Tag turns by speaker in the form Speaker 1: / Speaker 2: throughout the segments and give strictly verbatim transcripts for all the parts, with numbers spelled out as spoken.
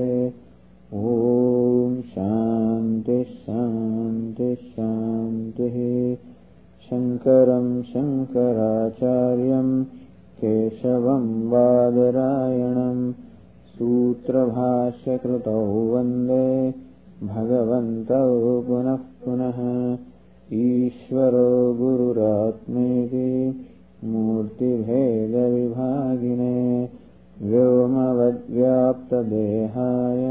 Speaker 1: ओम शांति शांति शांति। शंकरं शंकराचार्यं केशवं बादरायणं सूत्रभाष्यकृतौ वन्दे भगवन्तौ पुनः पुनः। ईश्वरो गुरुरात्मेति मूर्तिभेदविभागिने व्योमवद्व्याप्तदेहाय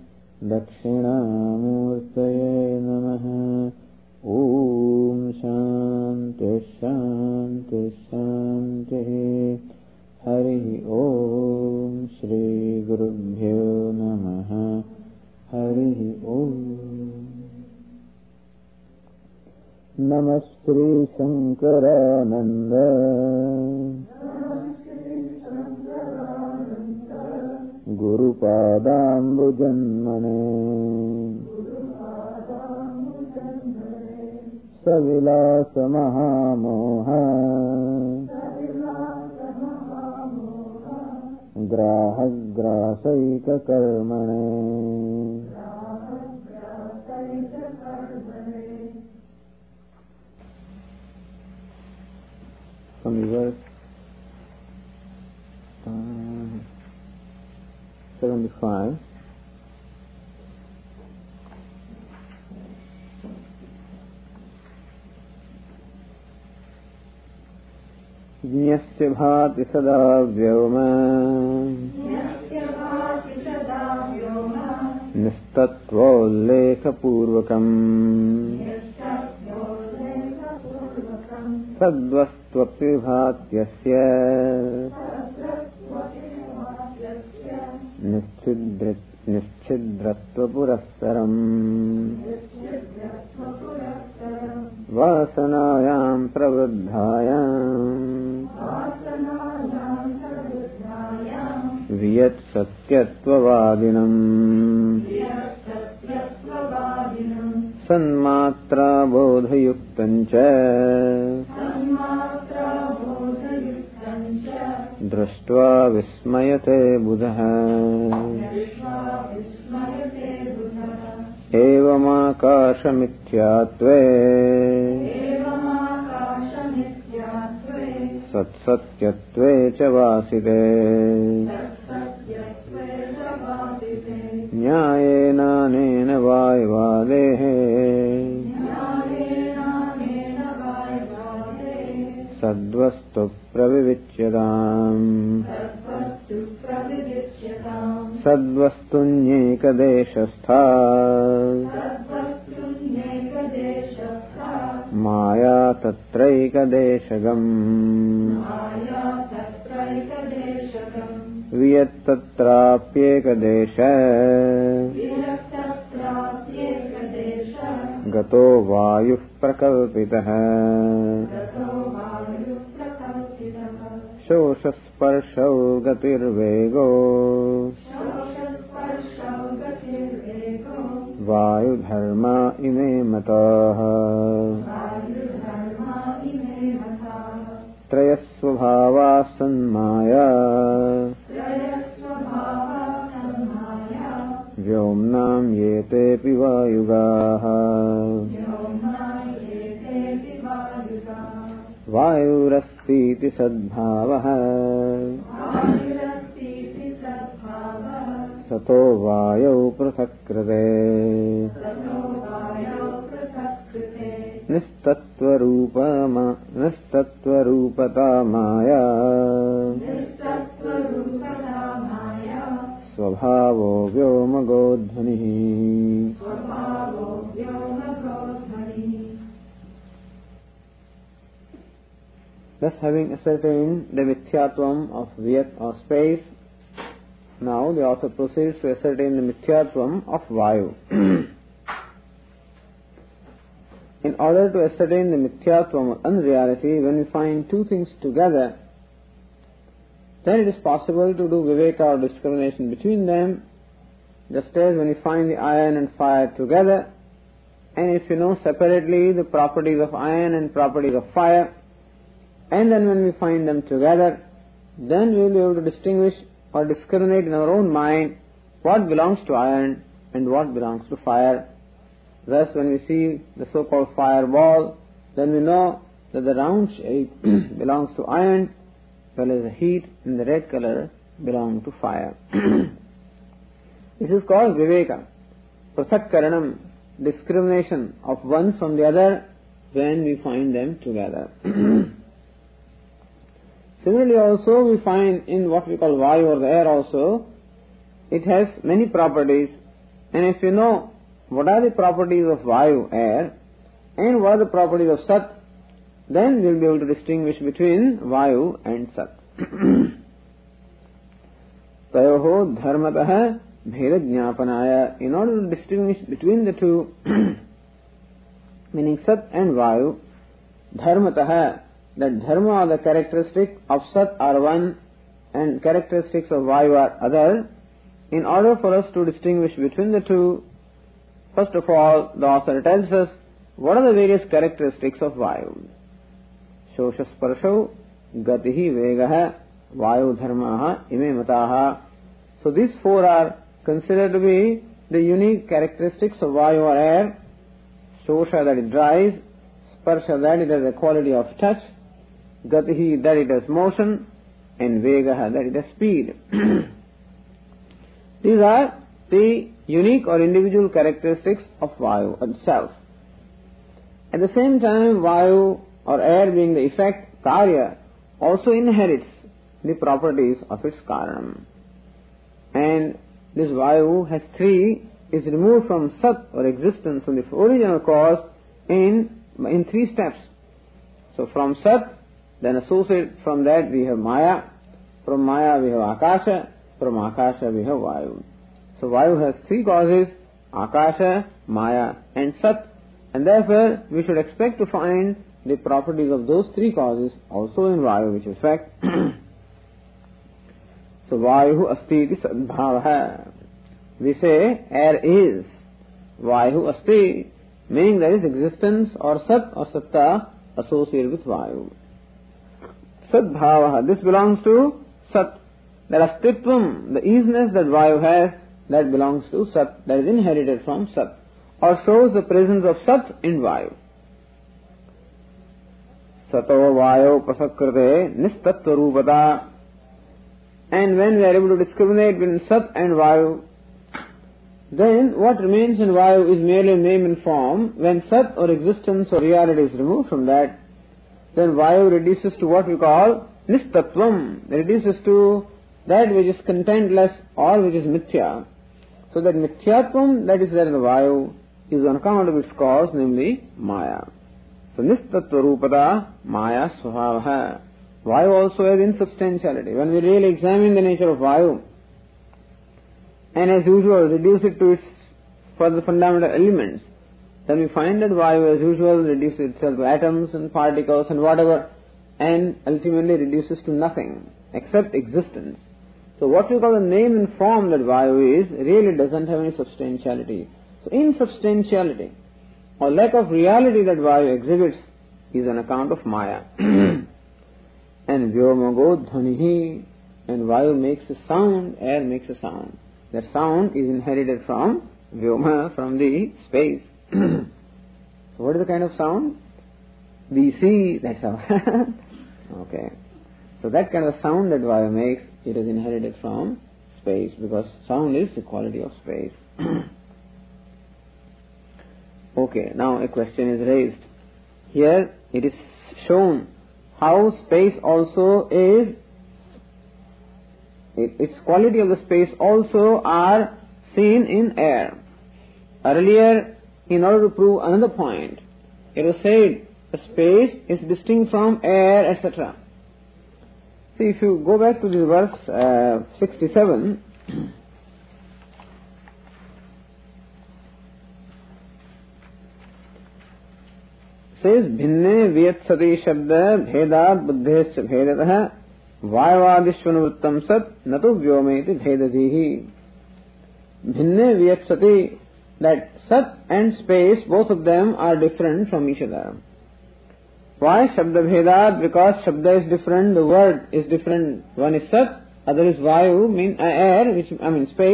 Speaker 1: दक्षिणामूर्तये नमः। ओम शांति शांति शांति। हरि ओम श्री गुरुभ्यो नमः। हरि ओम। नमस्ते Shankaranand गुरुपादाम्बुजन्मने सविलास महामोह ग्राहग्रासैककर्मणे। From the verse uh, seventy-five. ज्ञस्य भाति सदा व्योम निस्तत्वोल्लेखपूर्वकम् सद्वस्त्वपि भात्यस्य निश्चिद्रत्वपुरःसरम् वासनायां प्रवृद्धायाम् वियत्सत्यत्ववादिनम् सन्मात्रा बोधयुक्तं च दृष्ट्वा विस्मयते बुधः। एवमाकाशमिथ्यात्वे सत्सत्यत्वे च वासिते न्यायेनानेन वायुवादेः सद्वस्तु प्रविविच्यताम्। सद्वस्तुन्येकदेशस्था माया तत्रैकदेशगम् वियत्तत्राप्येकदेश गतो वायुः प्रकल्पितः। शोषस्पर्शौ गतिर्वेगो वायुधर्मा इमे मताः। त्रयस्वभावाः सन्माया व्योम्नां येतेऽपि वायुगाः। वायुरस्तीति सद्भावः सतो वायौ पृथक्कृते। निस्तत्त्वरूपता माया स्वभावो व्योमगोध्वनिः। Thus, having ascertained the mithyatvam of Vyat or space, now the author proceeds to ascertain the mithyatvam of Vayu. In order to ascertain the mithyatvam or unreality, when we find two things together, then it is possible to do viveka or discrimination between them, just as when you find the iron and fire together, and if you know separately the properties of iron and properties of fire, and then when we find them together, then we will be able to distinguish or discriminate in our own mind what belongs to iron and what belongs to fire. Thus, when we see the so-called fireball, then we know that the round shape belongs to iron, while the heat in the red color belongs to fire. This is called viveka, prasakkaranam, discrimination of one from the other when we find them together. Similarly also we find in what we call vayu or the air also, it has many properties, and if you know what are the properties of vayu, air, and what are the properties of sat, then we will be able to distinguish between vayu and sat. Tayoho dharmatah bheda jnapanaya. In order to distinguish between the two, meaning sat and vayu, dharmatah, that dharma or the characteristic of sat are one and characteristics of vayu are other. In order for us to distinguish between the two, first of all, the author tells us what are the various characteristics of vayu. Shosha sparsho, gatihi vegaha, vayu dharmaha, ime mataha. So these four are considered to be the unique characteristics of vayu or air. Shosha, that it dries; sparsha, that it has a quality of touch; gatihi, that it has motion; and vegaha, that it has speed. These are the unique or individual characteristics of vayu itself. At the same time, vayu or air being the effect, karya, also inherits the properties of its karanam. And this vayu has three, is removed from sat or existence, from the original cause, in, in three steps. So from sat, then associate from that we have maya, from maya we have akasha, from akasha we have vayu. So vayu has three causes, akasha, maya and sat, and therefore we should expect to find the properties of those three causes also in vayu, which is fact. So vayu asti iti sadbhavaha. We say air is vayu asti, meaning there is existence or sat or satta associated with vayu. Sadbhavaha, this belongs to sat. That astitvam, the easiness that vayu has, that belongs to sat, that is inherited from sat, or shows the presence of sat in vayu. Sato vayu prasakrite nistattva rupata. And when we are able to discriminate between sat and vayu, then what remains in vayu is merely name and form. When sat or existence or reality is removed from that, then vayu reduces to what we call nistattvam. It reduces to that which is contentless or which is mithya. So that mithyatvam that is there in the vayu is on account of its cause, namely maya. So nistattva rupada maya svabhavaha. Vayu also has insubstantiality. When we really examine the nature of vayu, and as usual reduce it to its further fundamental elements, then we find that vayu as usual reduces itself to atoms and particles and whatever, and ultimately reduces to nothing except existence. So what we call the name and form that vayu is really doesn't have any substantiality. So insubstantiality or lack of reality that vayu exhibits is on account of maya. And vyomago dhvanihi, and vayu makes a sound, air makes a sound. That sound is inherited from vyoma, from the space. So what is the kind of sound? We see, that's how. Okay. So that kind of sound that vayu makes, it is inherited from space, because sound is the quality of space. Okay, now a question is raised. Here it is shown how space also is, it, its quality of the space also are seen in air. Earlier, in order to prove another point, it was said the space is distinct from air, et cetera. See, if you go back to the verse uh, sixty-seven, says bhinne viyatsati shabda bhedat buddhescha bhedatah vayavadishvanuvrittam sat natu vyometi bhedatihi. Bhinne viyatsati, that sat and space, both of them are different from each other. Why shabda bhedat? Because shabda is different, the word is different. One is sat, other is vayu, mean uh, air, which I mean space,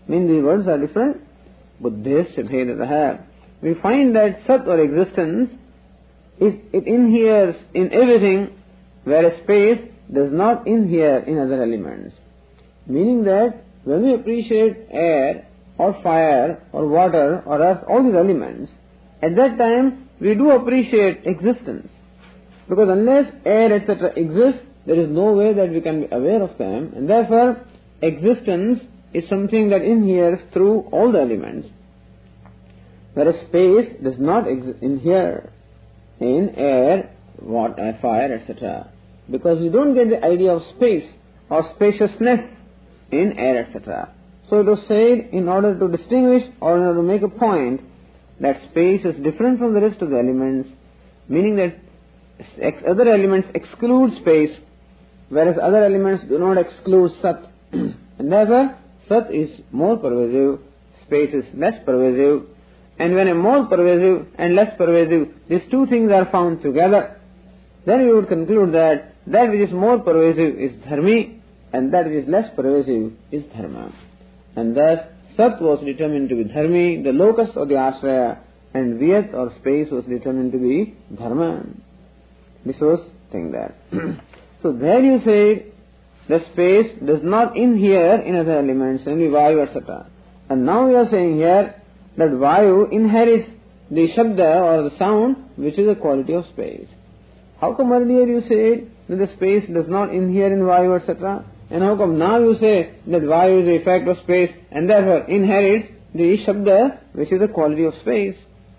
Speaker 1: mean these words are different. Buddhesya bhedataha. We find that Sat or existence is, it inheres in everything, whereas space does not inhere in other elements. Meaning that when we appreciate air or fire or water or earth, all these elements, at that time we do appreciate existence. Because unless air et cetera exists, there is no way that we can be aware of them, and therefore existence is something that inheres through all the elements. Whereas space does not ex- inhere in air, water, fire, et cetera. Because we don't get the idea of space or spaciousness in air, et cetera. So it was said, in order to distinguish or in order to make a point that space is different from the rest of the elements, meaning that ex- other elements exclude space, whereas other elements do not exclude Sat. And therefore, Sat is more pervasive, space is less pervasive, and when a more pervasive and less pervasive, these two things are found together, then we would conclude that that which is more pervasive is dharmi, and that which is less pervasive is dharma. And thus, Sat was determined to be dharmi, the locus of the ashraya, and Vyat or space was determined to be dharma. This was thing there. So there you say the space does not inhere in other elements, namely Vayu, et cetera. And now we are saying here that Vayu inherits the Shabda or the sound, which is a quality of space. How come earlier you said that the space does not inhere in Vayu, et cetera? And how come now you say that Vayu is the effect of space and therefore inherits the Shabda, which is a quality of space?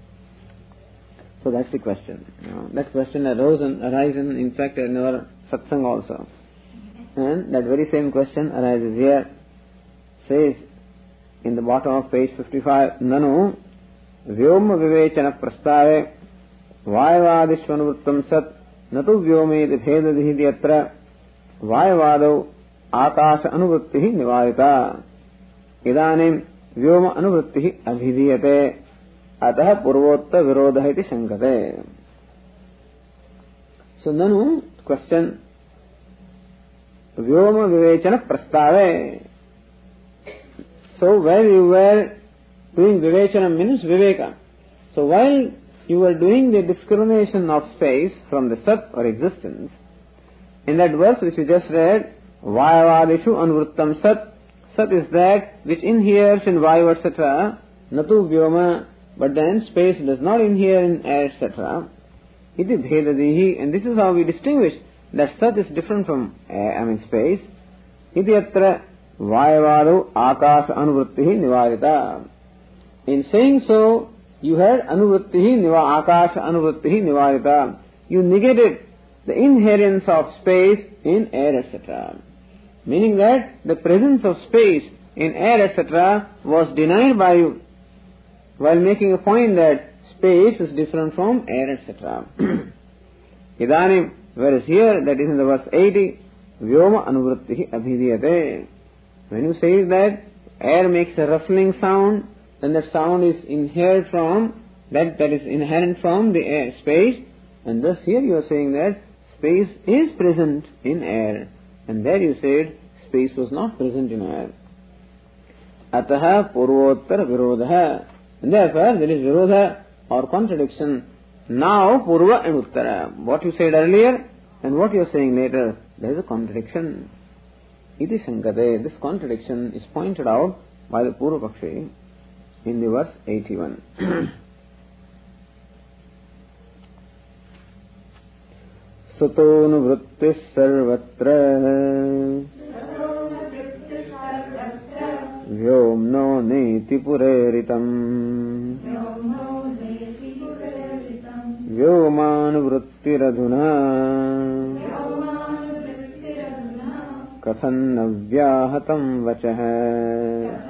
Speaker 1: So that's the question. You know, that question arose and arisen, in fact, in our satsang also. And that very same question arises here. Says in the bottom of page fifty-five, Nanu Vyoma Vivechana Prastave Vayavadishvanuvrittam Sat Natu Vyometi Bhedadihiti Atra Vayavadau Akasha Anuvrittihi Nivarita Idanim Vyoma Anuvrittihi Abhidhiyate Ataha Purvotta Virodha iti Shankate. So Nanu, question, Vyoma Vivechana Prastave. So while you were doing Vivechana means Viveka. So while you were doing the discrimination of space from the Sat or existence, in that verse which you just read, Vayavadishu Anvrittam Sat, Sat is that which inheres in Vayu, et cetera, Natu Vyoma, but then space does not inhere in air, et cetera. Iti Bhedadihi, and this is how we distinguish that Sat is different from air, I mean space. Iti Atra Vayavadu Akasha Anuvrittihi Nivarita. In saying so, you had Anuvrittihi Niva Akasha Anuvrittihi Nivarita. You negated the inherence of space in air, et cetera. Meaning that the presence of space in air, et cetera was denied by you, while making a point that space is different from air, et cetera. Idanim, whereas here, that is in the verse eighty, Vyoma Anuvrittihi Abhidhiyate. When you say that air makes a ruffling sound, then that sound is inherent from, that, that is inherent from the air, space, and thus here you are saying that space is present in air, and there you said space was not present in air. Ataha Purvottara Virodha. And therefore there is Virodha or contradiction. Now Purva and Uttara. What you said earlier and what you are saying later, there is a contradiction. Iti Shankate. This contradiction is pointed out by the Purva Pakshi in the verse eighty-one. Satonu Vrittis Sarvatra Vyomno Neti Pureritam Vyoman Vrittiradhuna Kathan Navyahatam Vachaha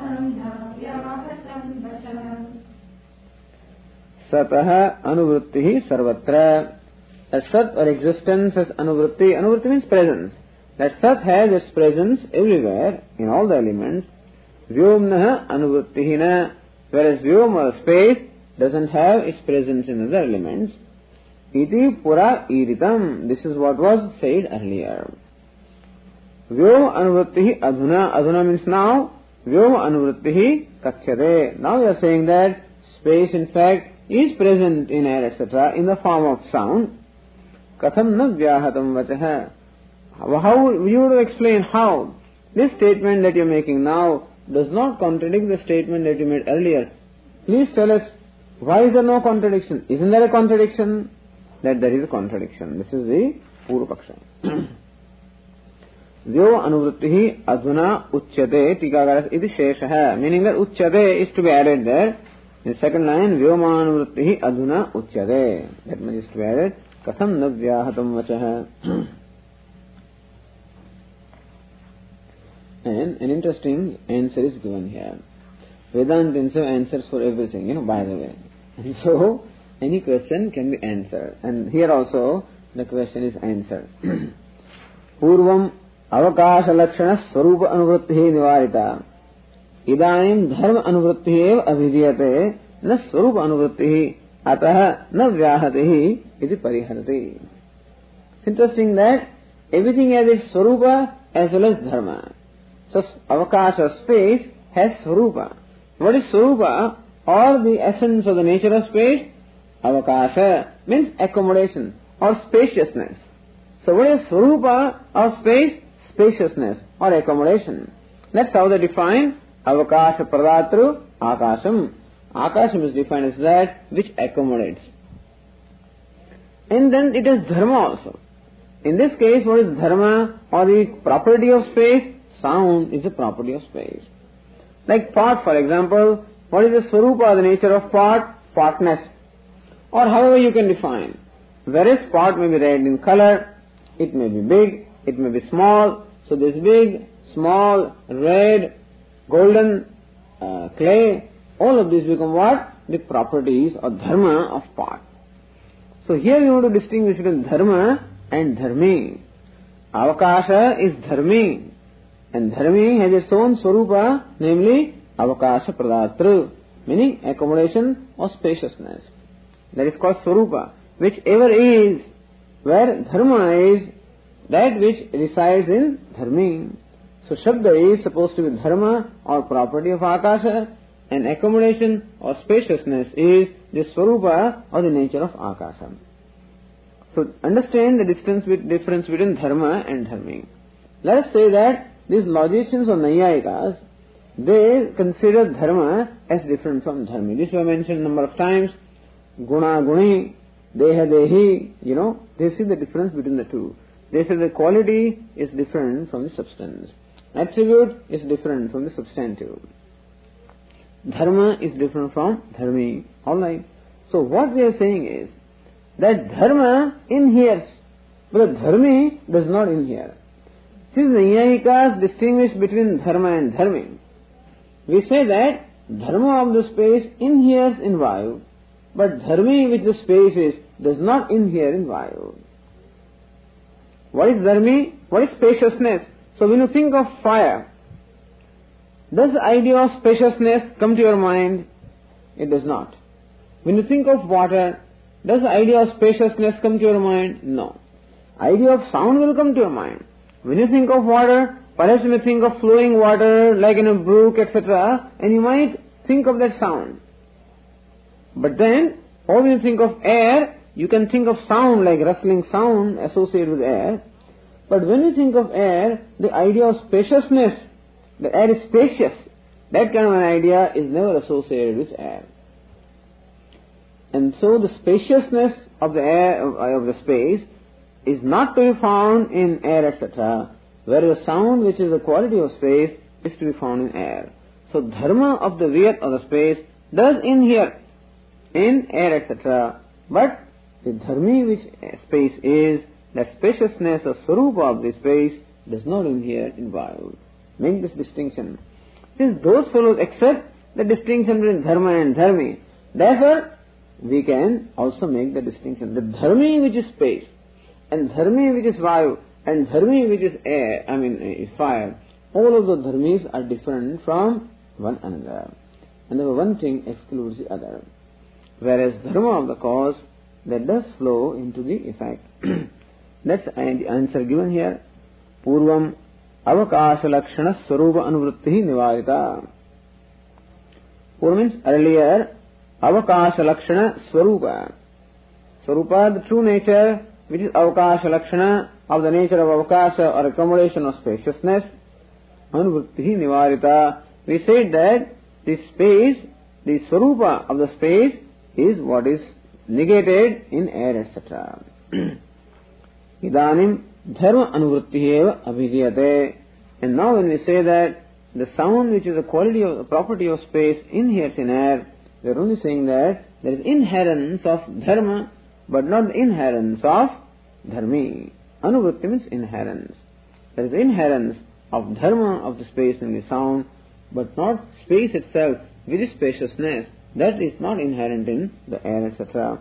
Speaker 1: Satah Anuvrittihi Sarvatra. That Sat or existence has Anuvritti. Anuvritti means presence. That Sat has its presence everywhere in all the elements. Vyomnaha Anuvrittihina. Whereas Vyom or space doesn't have its presence in other elements. Iti Pura Iritam. This is what was said earlier. Vyom Anuvrittihi Adhuna. Adhuna means now. Vyoma anuvrittihi kathyate. Now we are saying that space in fact is present in air, et cetera in the form of sound. Katham na vyahatam vachaha. How you would explain how this statement that you are making now does not contradict the statement that you made earlier. Please tell us, why is there no contradiction? Isn't there a contradiction? That there is a contradiction. This is the Purva Paksha. Vyo anuvrittihi adhuna uchyate tikagaras iti sheshaha. Meaning that uchyate is to be added there. In the second line, vyoma anuvrittihi adhuna uchyate. That means is to be added. Katham na vyahatam vachaha. And an interesting answer is given here. Vedanta have answers for everything, you know, by the way. And so, any question can be answered. And here also, the question is answered. Purvam avakasha lakshana swarupa anuvrittihi nivarita. Idanim dharma anuvrittihi eva abhidiyate na swarupa anuvrittihi ataha na vyahatihi iti pariharati. It's interesting that everything has its swarupa as well as dharma. So, avakasha, space, has swarupa. What is swarupa, or the essence of the nature of space? Avakasha means accommodation or spaciousness. So, what is swarupa of space? Spaciousness or accommodation. That's how they define avakasha pradatru akasham. Akasham is defined as that which accommodates. And then it is dharma also. In this case, what is dharma or the property of space? Sound is a property of space. Like pot, for example, what is the swarupa, the nature of pot? Potness. Or however you can define. Whereas pot may be red in color, it may be big, it may be small. So this big, small, red, golden, uh, clay, all of these become what? The properties or dharma of pot. So here we want to distinguish between dharma and dharmi. Avakasha is dharmi. And dharmi has its own swarupa, namely avakasha pradatru, meaning accommodation or spaciousness. That is called swarupa. Whichever is, where dharma is, that which resides in dharmi. So shabda is supposed to be dharma or property of akasha, and accommodation or spaciousness is the swarupa or the nature of akasha. So understand the distance, difference between dharma and dharmi. Let us say that these logicians or Naiyayikas, they consider dharma as different from dharmi. This we have mentioned a number of times. Guna, guni, deha, dehi, you know, they see the difference between the two. They say the quality is different from the substance. Attribute is different from the substantive. Dharma is different from dharmi. Alright. So what we are saying is that dharma inheres, but dharmi does not inhere. Since the Naiyayikas distinguish between dharma and dharmi, we say that dharma of the space inheres in vayu, but dharmi which the space is does not inhere in vayu. What is dharmi? What is spaciousness? So when you think of fire, does the idea of spaciousness come to your mind? It does not. When you think of water, does the idea of spaciousness come to your mind? No. Idea of sound will come to your mind. When you think of water, perhaps you may think of flowing water like in a brook, et cetera, and you might think of that sound. But then, or when you think of air, you can think of sound like rustling sound associated with air. But when you think of air, the idea of spaciousness, the air is spacious, that kind of an idea is never associated with air. And so the spaciousness of the air, of the space, is not to be found in air, et cetera, whereas sound, which is a quality of space, is to be found in air. So dharma of the vyat of the space does inhere in air, et cetera, but the dharmi which space is, that spaciousness or swarupa of the space, does not inhere in vayu. Make this distinction. Since those fellows accept the distinction between dharma and dharmi, therefore we can also make the distinction. The dharmi which is space, and dharmi which is vayu, and dharmi which is air, I mean is fire, all of the dharmis are different from one another. And the one thing excludes the other. Whereas dharma of the cause, that does flow into the effect. That's the answer given here. Purvam avakasha lakshana swarupa anuvritti nivarita. Purva means earlier, avakasha lakshana swarupa. Swarupa, the true nature, which is avakasha lakshana, of the nature of avakasha or accommodation or spaciousness, anuvritti nivarita. We said that the space, the swarupa of the space is what is negated in air, et cetera. Idanim dharma anuvritti eva abhidhyate. And now when we say that the sound which is a quality of, a property of space inheres in air, we are only saying that there is inherence of dharma, but not the inherence of dharmi. Anuvritti means inherence. There is inherence of dharma of the space in the sound, but not space itself with its spaciousness. That is not inherent in the air, et cetera.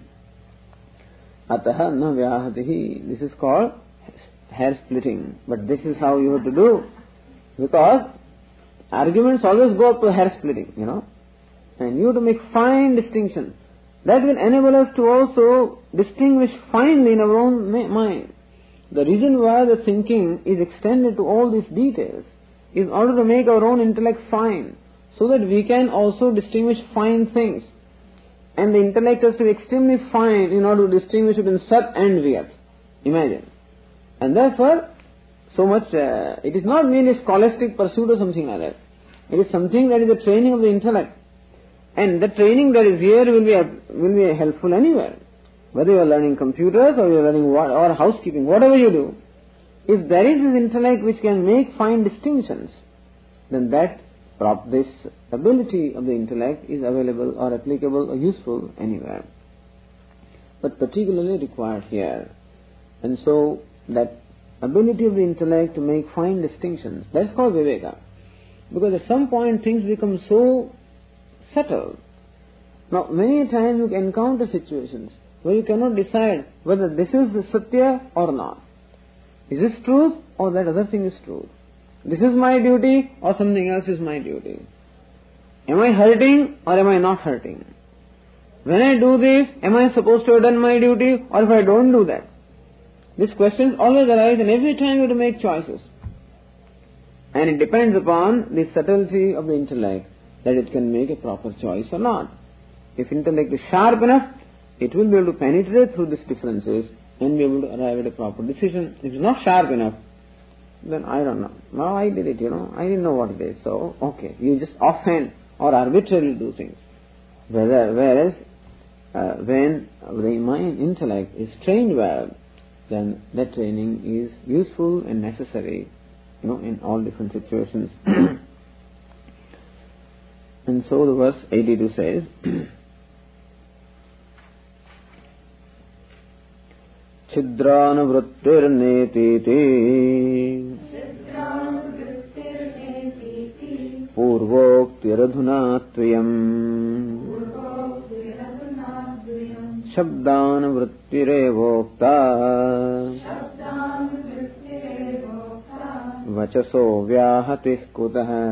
Speaker 1: Ataha na vyahatihi. This is called hair splitting. But this is how you have to do. Because arguments always go up to hair splitting, you know. And you have to make fine distinction. That will enable us to also distinguish finely in our own mind. The reason why the thinking is extended to all these details is in order to make our own intellect fine, so that we can also distinguish fine things. And the intellect has to be extremely fine in order to distinguish between Sat and Vyat. Imagine. And therefore, so much, uh, it is not merely a scholastic pursuit or something like that. It is something that is a training of the intellect. And the training that is here will be, will be helpful anywhere. Whether you are learning computers or you are learning what, or housekeeping, whatever you do, if there is this intellect which can make fine distinctions, then that this ability of the intellect is available or applicable or useful anywhere, but particularly required here. And so that ability of the intellect to make fine distinctions, that's called viveka. Because at some point things become so settled. Now many times you encounter situations where you cannot decide whether this is the satya or not. Is this truth or that other thing is truth? This is my duty or something else is my duty. Am I hurting or am I not hurting? When I do this, am I supposed to have done my duty or if I don't do that? These questions always arise, and every time you have to make choices. And it depends upon the subtlety of the intellect that it can make a proper choice or not. If intellect is sharp enough, it will be able to penetrate through these differences and be able to arrive at a proper decision. If it is not sharp enough, then I don't know. No, I did it, you know. I didn't know what it is. So, okay, you just offhand or arbitrarily do things. Whereas, uh, when the mind intellect is trained well, then that training is useful and necessary, you know, in all different situations. And so the verse eighty-two says, Chidranavrittirnetiti Purvoktiradhunatvayam Shabdanavrittirevokta Vachaso vyahati kutaha.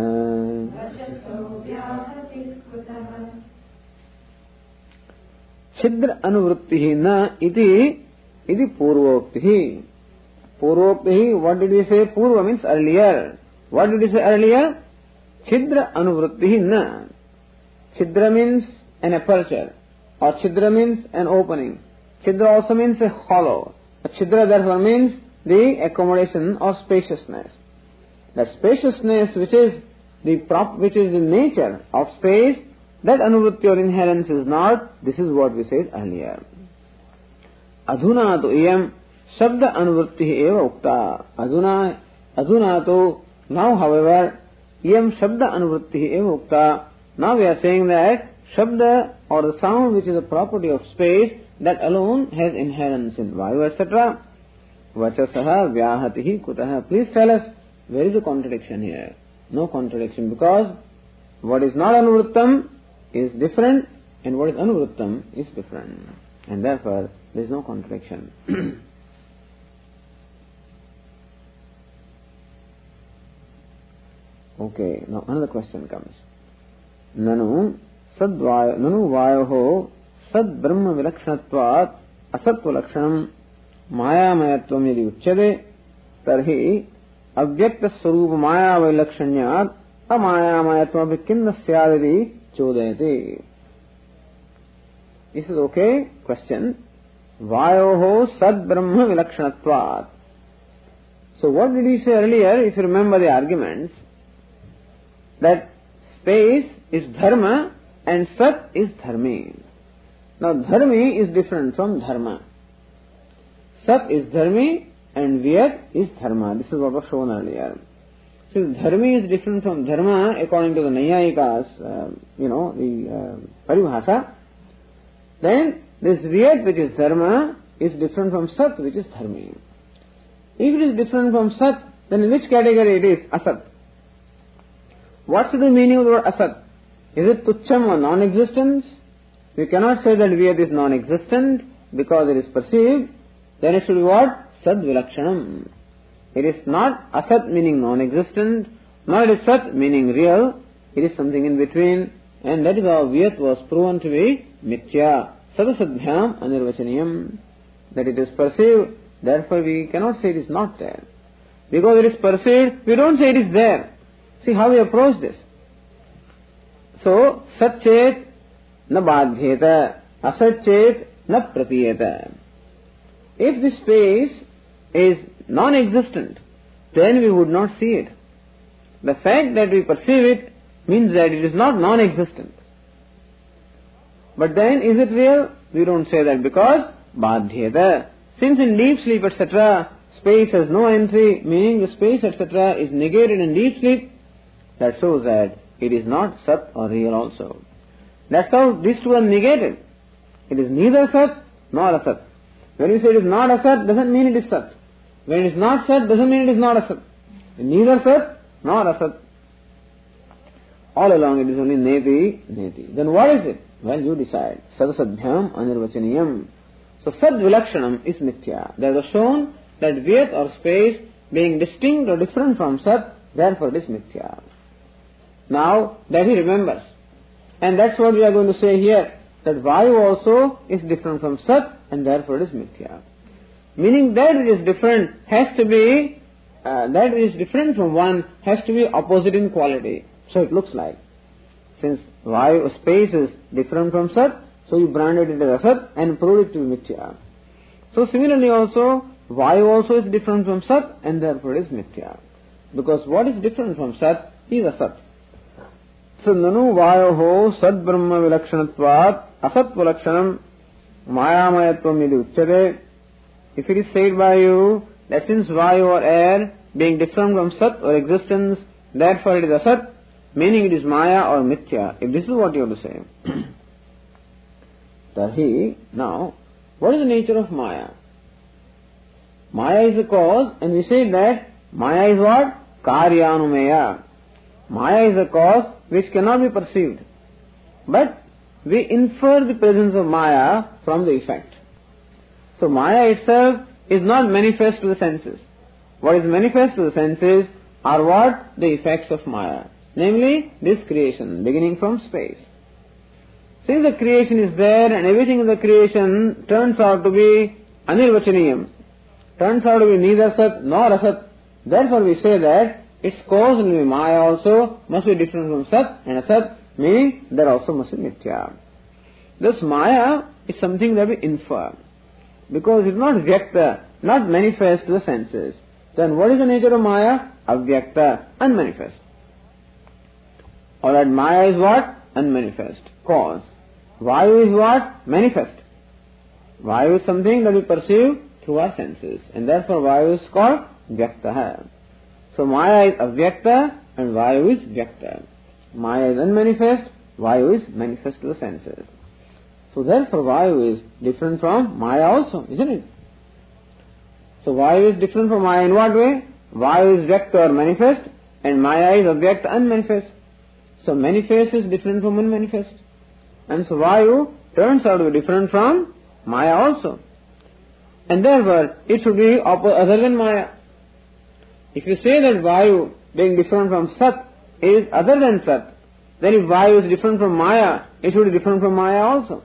Speaker 1: Chidra anuvrittihi na iti iti purvoktihi. Purvoktihi, what did we say? Purva means earlier. What did we say earlier? Chidra anuvrittihi na. Chidra means an aperture, or chidra means an opening. Chidra also means a hollow. A chidra therefore means the accommodation or spaciousness. That spaciousness which is the prop, which is the nature of space, that anuvritti or inherence is not. This is what we said earlier. Adhuna tu iyam shabda anuvritti eva ukta. Adhuna, adhuna tu, now however, iyam shabda anuvritti eva ukta. Now we are saying that shabda or the sound which is a property of space, that alone has inherence in vayu, et cetera. Vachasaha vyahatihi kutaha. Please tell us, where is the contradiction here? No contradiction, because what is not anuvrittam is different and what is anuvrittam is different. And therefore, there is no contradiction. Okay, now another question comes. Nanu sadvayo, nanu vayoho sad brahma vilakshanatvat asatva lakshanam mayamayatvam yadi uchyade tarhi avyakta swarupa maya vailakshanyat amayamayatva vikinna syadiri chodayate. This is okay? Question. Vayoho sad brahma vilakshanatvat. So what did he say earlier, if you remember the arguments, that space is dharma and sat is dharmi. Now dharmi is different from dharma. Sat is dharmi and vyat is dharma. This is what was shown earlier. Since dharmi is different from dharma according to the Nayayikas, uh, you know, the uh, paribhasha, then this vyat which is dharma is different from sat which is dharmi. If it is different from sat, then in which category it is? Asat. What should be the meaning of the word asat? Is it tucham or non-existence? We cannot say that vyat is non-existent because it is perceived. Then it should be what? Sad vilakshanam. It is not asat meaning non-existent, nor it is sat meaning real. It is something in between, and that is how vyat was proven to be mithya. Sadasadhyam anirvachaniyam. That it is perceived, therefore we cannot say it is not there. Because it is perceived, we don't say it is there. See how we approach this. So, satchet na badhyeta, asatchet na pratiyeta. If the space is non-existent, then we would not see it. The fact that we perceive it means that it is not non-existent. But then, is it real? We don't say that because badhyeta. Since in deep sleep, et cetera, space has no entry, meaning the space, et cetera, is negated in deep sleep, that shows that it is not sat or real also. That's how these two are negated. It is neither sat nor asat. When you say it is not asat, doesn't mean it is sat. When it is not sat, doesn't mean it is not asat. Neither sat nor asat. All along it is only neti, neti. Then what is it? Well, you decide. Sadasadhyam anirvachaniyam. So sad vilakshanam is mithya. That was shown that vyat or space being distinct or different from sat, therefore it is mithya. Now that he remembers. And that's what we are going to say here. That vayu also is different from sat and therefore it is mithya. Meaning that it is different has to be, uh, that it is different from one has to be opposite in quality. So it looks like. Since vayu, space is different from sat, so you branded it as asat and proved it to be mithya. So similarly also, vayu also is different from sat and therefore it is mithya. Because what is different from sat is asat. So nanu vayoho sad brahma vilakshanatvat asat vilakshanam mayamayatvam iti uchyate. If it is said by you that since vayu or air being different from sat or existence, therefore it is asat, meaning it is maya or mithya. If this is what you have to say. Tarhi, now, what is the nature of maya? Maya is the cause, and we say that maya is what? Karyanumeya. Maya is a cause which cannot be perceived. But we infer the presence of maya from the effect. So maya itself is not manifest to the senses. What is manifest to the senses are what? The effects of maya. Namely, this creation, beginning from space. Since the creation is there and everything in the creation turns out to be anirvachaniyam, turns out to be neither sat nor asat, therefore we say that its cause will be maya also, must be different from sat and asat, meaning there also must be mithya. Thus maya is something that we infer, because it is not vyakta, not manifest to the senses. Then what is the nature of maya? Avyakta, unmanifest. Alright, maya is what? Unmanifest, cause. Vayu is what? Manifest. Vayu is something that we perceive through our senses, and therefore vayu is called vyakta. So maya is avyakta and vayu is vyakta. Maya is unmanifest, vayu is manifest to the senses. So therefore vayu is different from maya also, isn't it? So vayu is different from maya in what way? Vayu is vyakta or manifest, and maya is avyakta unmanifest. So manifest is different from unmanifest. And so vayu turns out to be different from maya also. And therefore it should be other than maya. If you say that vayu being different from sat is other than sat, then if vayu is different from maya, it should be different from maya also.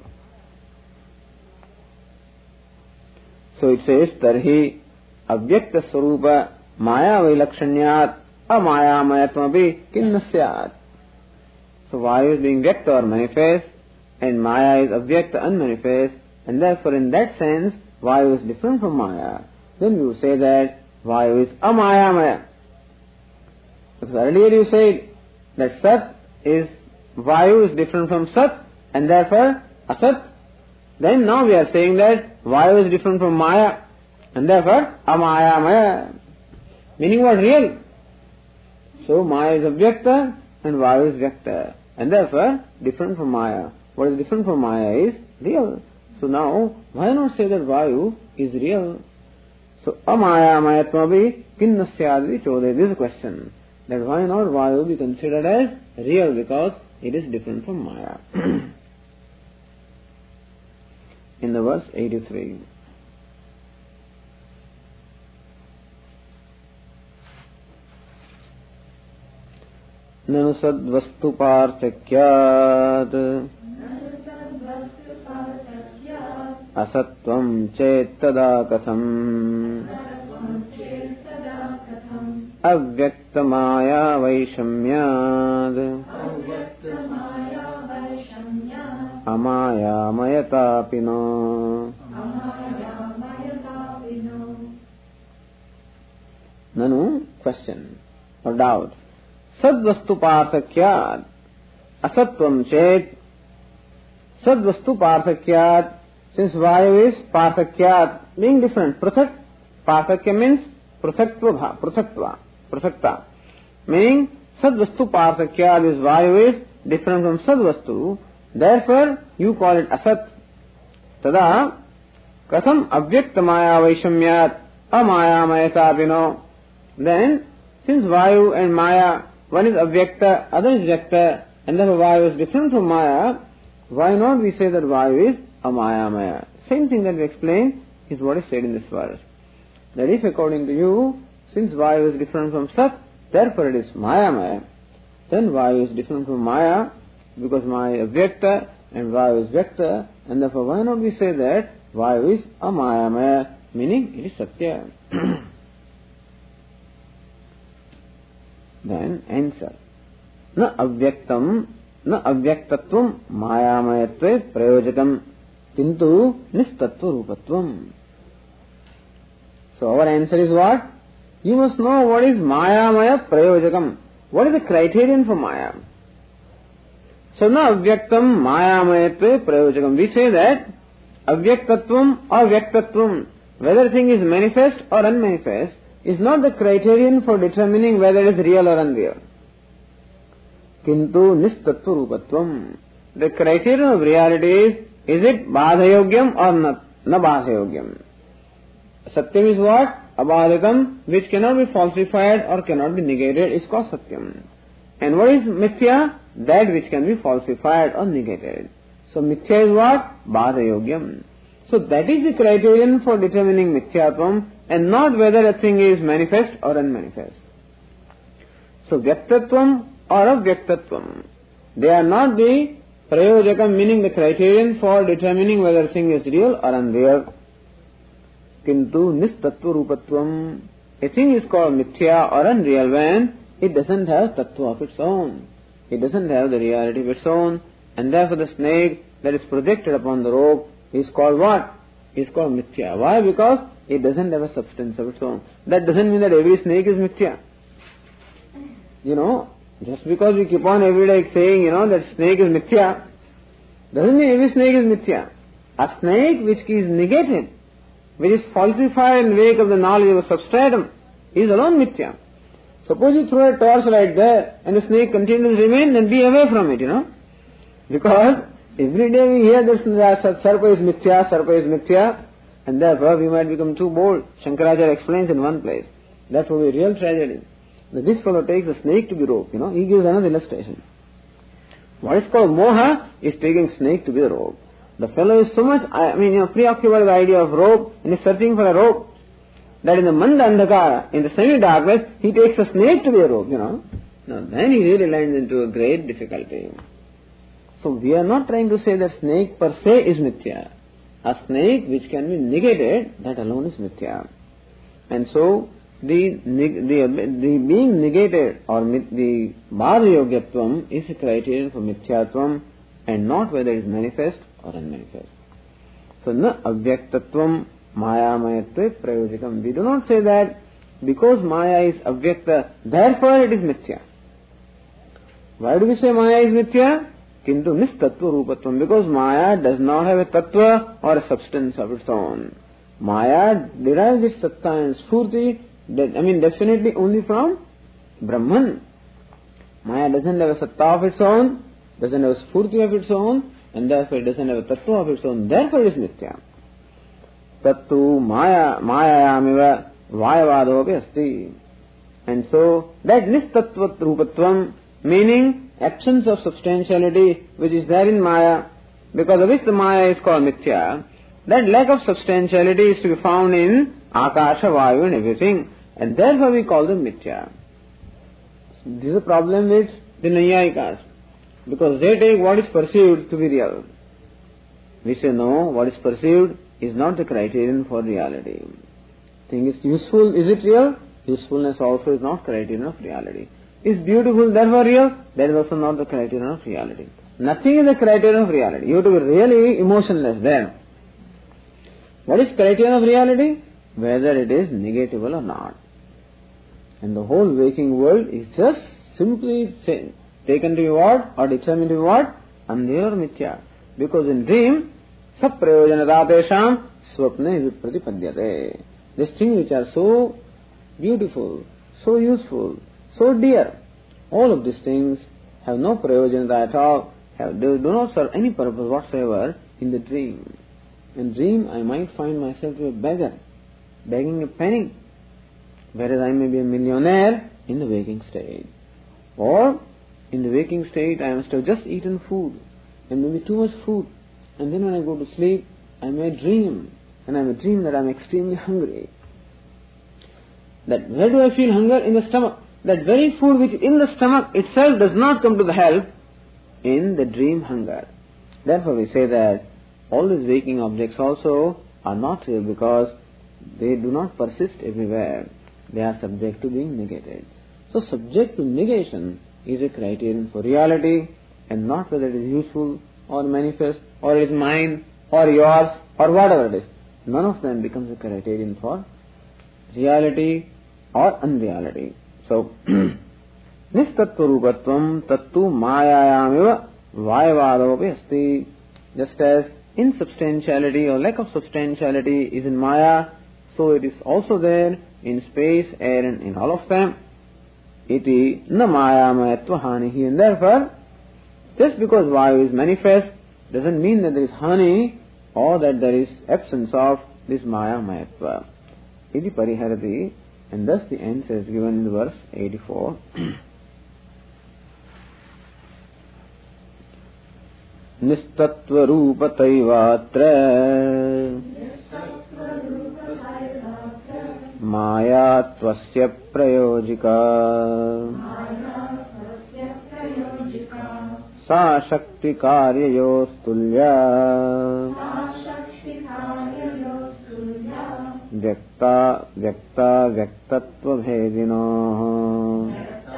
Speaker 1: So it says, Tarhi avyakta swarupa Maya Vailakshanyat Amayamayatmapi Kinna Syat. So Vayu is being Vyakta or manifest, and Maya is Avyakta unmanifest, and therefore in that sense Vayu is different from Maya. Then we would say that Vayu is Amayamaya. Because earlier you said that Sat is, Vayu is different from Sat, and therefore Asat. Then now we are saying that Vayu is different from Maya, and therefore Amayamaya. Meaning what? Real. So Maya is Avyakta and Vayu is Vyakta, and therefore different from Maya. What is different from Maya is real. So now, why not say that Vayu is real? So Amayamayatmavi Kinna Syadvi Chode. This is a question. That why not Vayu be considered as real, because it is different from Maya. In the verse eighty-three. Nanu sadvastu parthakyat asatvam chettada katham avyaktamaya vaishamyad amayamayatapino. Nanu, question or doubt. Sadvastu parthakyat asatvam chet. Sadvastu parthakyat, since Vayu is parthakyat, being different. Prathak, parthakya means prathaktva, prathaktva, prathakta. Meaning sadvastu parthakyat is Vayu is different from sadvastu. Therefore, you call it asat. Tada katham avyaktamaya vaishamyat amayamayatapino. Then, since Vayu and Maya, one is avyakta, other is vyakta, and therefore Vayu is different from Maya, why not we say that Vayu is amayamaya? Same thing that we explained is what is said in this verse. That if according to you, since Vayu is different from Sat, therefore it is mayamaya, then Vayu is different from Maya, because Maya is Vyakta and Vayu is Vyakta, and therefore why not we say that Vayu is amayamaya, meaning it is Satya. Then answer. Na avyaktam, na avyaktatvam mayamayatve prayojakam, kintu nistatva rupatvam. So our answer is what? You must know what is mayamaya prayojakam. What is the criterion for Maya? So na avyaktam mayamayatve prayojakam. We say that avyaktatvam or vyaktatvam, whether thing is manifest or unmanifest, is not the criterion for determining whether it is real or unreal. Kintu nistatva rupatvam. The criterion of reality is, is it badhayogyam or na, na badhayogyam? Satyam is what? Abadhakam, which cannot be falsified or cannot be negated, is called Satyam. And what is Mithya? That which can be falsified or negated. So Mithya is what? Badhayogyam. So that is the criterion for determining Mithyatvam, and not whether a thing is manifest or unmanifest. So Vyaktatvam or Avyaktatvam, they are not the Prayojakam, meaning the criterion for determining whether a thing is real or unreal. Kintu nistatva rupatvam. A thing is called Mithya or unreal when it doesn't have tattva of its own. It doesn't have the reality of its own, and therefore the snake that is projected upon the rope is called what? Is called Mithya. Why? Because it doesn't have a substance of its own. That doesn't mean that every snake is Mithya. You know, just because we keep on every day saying, you know, that snake is Mithya, doesn't mean every snake is Mithya. A snake which is negated, which is falsified in wake of the knowledge of a substratum, is alone Mithya. Suppose you throw a torch right there and the snake continues to remain, then be away from it, you know. Because every day we hear this, that Sarpa is Mithya, Sarpa is Mithya, and therefore we might become too bold. Shankaracharya explains in one place. That will be a real tragedy. That this fellow takes the snake to be rope, you know. He gives another illustration. What is called moha is taking snake to be the rope. The fellow is so much, I mean, you know, preoccupied with the idea of rope and is searching for a rope, that in the manda andhakara, in the semi-darkness, he takes a snake to be a rope, you know. Now then he really lands into a great difficulty. So we are not trying to say that snake per se is Mithya. A snake which can be negated, that alone is Mithya. And so the, the, the being negated or the bhava-yogyatvam is a criterion for mithyatvam and not whether it is manifest or unmanifest. So, na avyaktatvam maya-mayatve prayojikam. We do not say that because Maya is avyakta, therefore it is mithya. Why do we say Maya is mithya? Kintu nistattva rupatvam. Because Maya does not have a tattva or a substance of its own. Maya derives its satta and sphurti, I mean definitely only from Brahman. Maya doesn't have a satta of its own, doesn't have a sphurti of its own, and therefore it doesn't have a tattva of its own. Therefore it is mithya. Tattu Maya Mayayamiva Vayavadopi asti. And so that nistattva rupatvam, meaning absence of substantiality which is there in Maya, because of which the Maya is called mithya, that lack of substantiality is to be found in Akasha, Vayu and everything, and therefore we call them mithya. This is a problem with the Naiyayikas, because they take what is perceived to be real. We say no, what is perceived is not the criterion for reality. Thing is useful, is it real? Usefulness also is not criterion of reality. Is beautiful therefore real? That is also not the criterion of reality. Nothing is the criterion of reality. You have to be really emotionless there. What is criterion of reality? Whether it is negatable or not. And the whole waking world is just simply taken to be what? Or determined to be what? Andhya or mithya. Because in dream, sab prayojanatapesham swapne vipratipadyate. These things which are so beautiful, so useful, so dear, all of these things have no prayojanata at all, have, they do not serve any purpose whatsoever in the dream. In dream I might find myself to be a beggar, begging a penny, whereas I may be a millionaire in the waking state. Or in the waking state I must have just eaten food, and maybe too much food, and then when I go to sleep I may dream, and I may dream that I am extremely hungry. That where do I feel hunger? In the stomach. That very food which is in the stomach itself does not come to the help in the dream hunger. Therefore we say that all these waking objects also are not real because they do not persist everywhere. They are subject to being negated. So subject to negation is a criterion for reality and not whether it is useful or manifest or it is mine or yours or whatever it is. None of them becomes a criterion for reality or unreality. So, nistattva rupatvam tattu mayayamiva vayavadopi asti. Just as insubstantiality or lack of substantiality is in Maya, so it is also there in space, air and in all of them. Iti na mayamayatva hanihi. And therefore, just because Vayu is manifest doesn't mean that there is hani or that there is absence of this mayamayatva. Iti pariharati. And thus the answer is given in verse eighty-four. Nistattva rupataivatra maya tvasya prayojika sa shakti karyayostulya Vyakta Vyakta Vyaktatva Bhedino.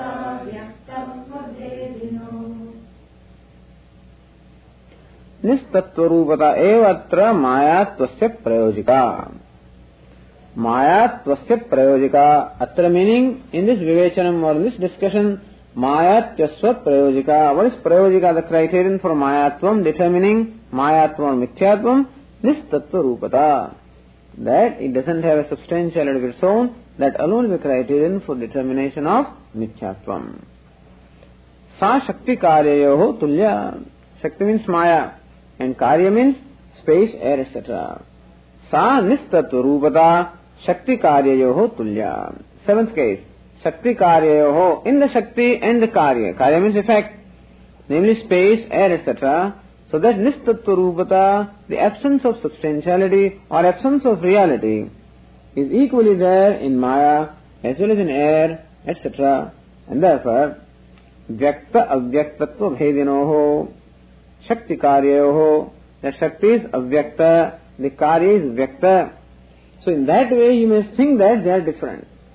Speaker 1: Nistattva rupata evatra mayatvasya prayojika. Mayatvasya prayojika. Atra meaning in this vivechanam or in this discussion, mayatvasya prayojika. What is prayojika? The criterion for mayatvam, determining mayatvam or mithyatvam. Nistattva rupata. That it doesn't have a substantiality of its own, that alone is a criterion for determination of mithyatvam. Sa shakti karyayoho tulya. Shakti means Maya, and karya means space, air, et cetera. Sa nistattva rupata shakti karyayoho tulya. Seventh case, shakti karyayoho, in the shakti and the karya. Karya means effect, namely space, air, et cetera. So that nistattva rupata, the absence of substantiality or absence of reality, is equally there in Maya as well as in air, et cetera. And therefore, vyakta avyaktatva bhedinoho, shakti karyayoho, that shakti is avyakta, the karya is vyakta. So in that way you may think that they are different.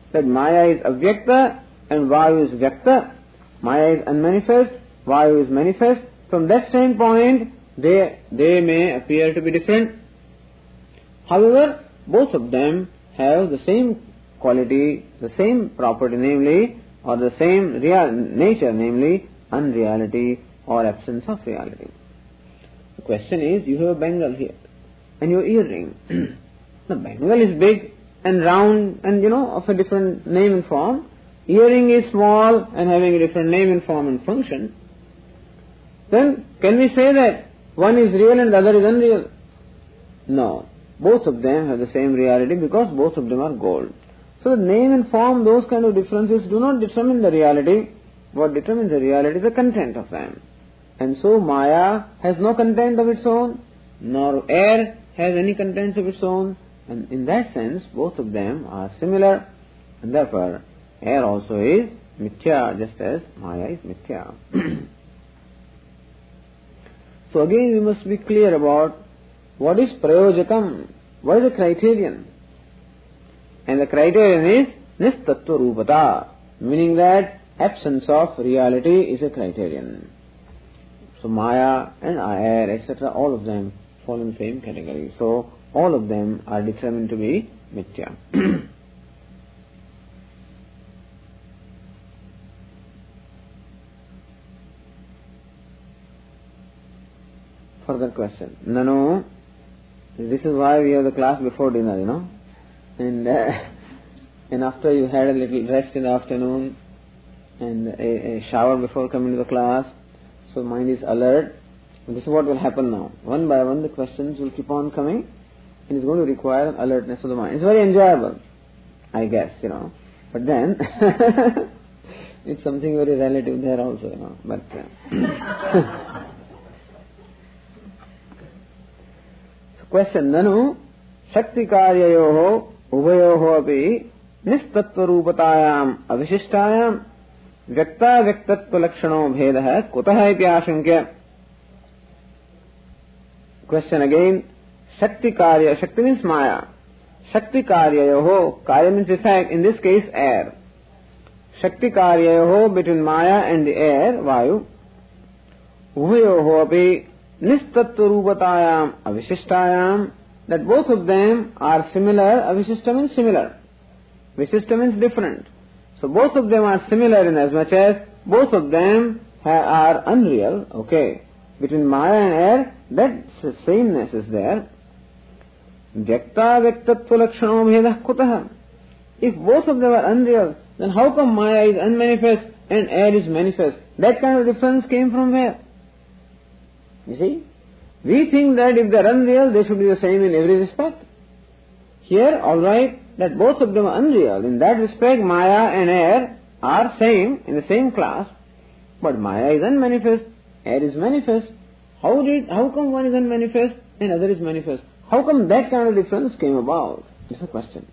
Speaker 1: that Maya is avyakta and Vayu is vyakta. Maya is unmanifest, Vayu is manifest. From that standpoint, they, they may appear to be different. However, both of them have the same quality, the same property, namely, or the same real nature, namely, unreality or absence of reality. The question is, you have a bangle here, and your earring. The bangle is big and round and, you know, of a different name and form. Earring is small and having a different name and form and function. Then, can we say that one is real and the other is unreal? No. Both of them have the same reality because both of them are gold. So the name and form, those kind of differences do not determine the reality. What determines the reality is the content of them. And so Maya has no content of its own, nor air has any content of its own. And in that sense, both of them are similar. And therefore, air also is mithya, just as Maya is mithya. So again, we must be clear about what is prayojakam, what is the criterion. And the criterion is nistattva rupata, meaning that absence of reality is a criterion. So Maya and air, et cetera, all of them fall in the same category. So all of them are determined to be mithya. Further question. Nano, this is why we have the class before dinner, you know. And uh, and after you had a little rest in the afternoon and a, a shower before coming to the class, so mind is alert. And this is what will happen now. One by one the questions will keep on coming and it's going to require an alertness of the mind. It's very enjoyable, I guess, you know. But then, it's something very relative there also, you know. But uh, question, nanu shakti karyayoho uvayoho api nistattva rupatayam avishishtayam vyakta vyaktatva lakshano bhedah kutah iti ashankya. Question again, shakti karya, shakti means maya. Shakti karyayoho, karya means effect, in this case air. Shakti karyayoho, between maya and the air, vayu, uvayoho api nistattva rupatayam avishishtayam, that both of them are similar. Avishishta means similar. Vishishta means different. So both of them are similar in as much as both of them ha- are unreal. Okay. Between Maya and air, that sameness is there. Vyakta vyaktatva lakshano bhedah kutah. If both of them are unreal, then how come Maya is unmanifest and air is manifest? That kind of difference came from where? You see? We think that if they are unreal, they should be the same in every respect. Here, alright, that both of them are unreal. In that respect, Maya and air are same, in the same class. But Maya is unmanifest, air is manifest. How did, how come one is unmanifest and other is manifest? How come that kind of difference came about? This is a question.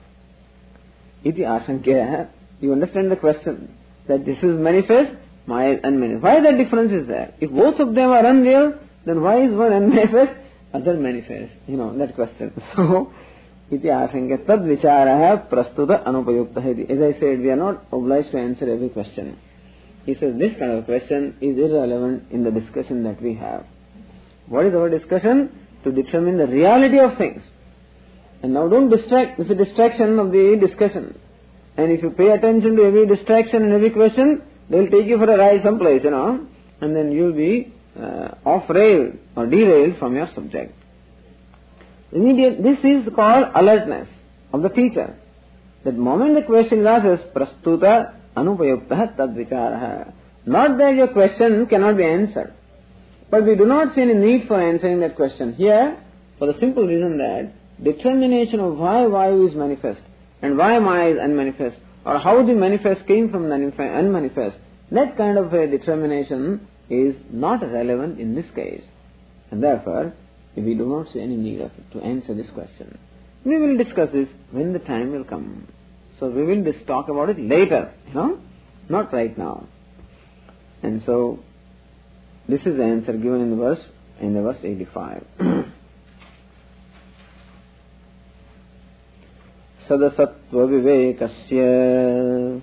Speaker 1: Iti asankya. You understand the question? That this is manifest, Maya is unmanifest. Why that difference is there? If both of them are unreal, then why is one unmanifest, other manifest? You know, that question. So, iti asankya tad vicharaha prastuta anupayukta. As I said, we are not obliged to answer every question. He says this kind of question is irrelevant in the discussion that we have. What is our discussion? To determine the reality of things. And now don't distract. This is a distraction of the discussion. And if you pay attention to every distraction and every question, they will take you for a ride someplace, you know, and then you will be uh, off rail or derailed from your subject. Immediate, this is called alertness of the teacher. That moment the question is asked is prastuta anupayukta tad vicharaha. Not that your question cannot be answered, but we do not see any need for answering that question here for the simple reason that determination of why Vayu is manifest and why Maya is unmanifest, or how the manifest came from the unmanifest, that kind of a determination is not relevant in this case. And therefore, we do not see any need of it to answer this question. We will discuss this when the time will come. So we will just talk about it later, you know, not right now. And so, this is the answer given in the verse, in the verse eighty-five. Sadasatva vivekasya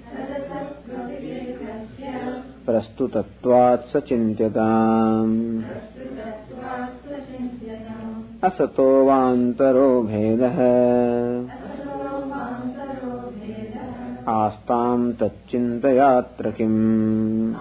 Speaker 1: prastutatvat sachintyatam asato vantaro bhedah astam tachintayatra kim.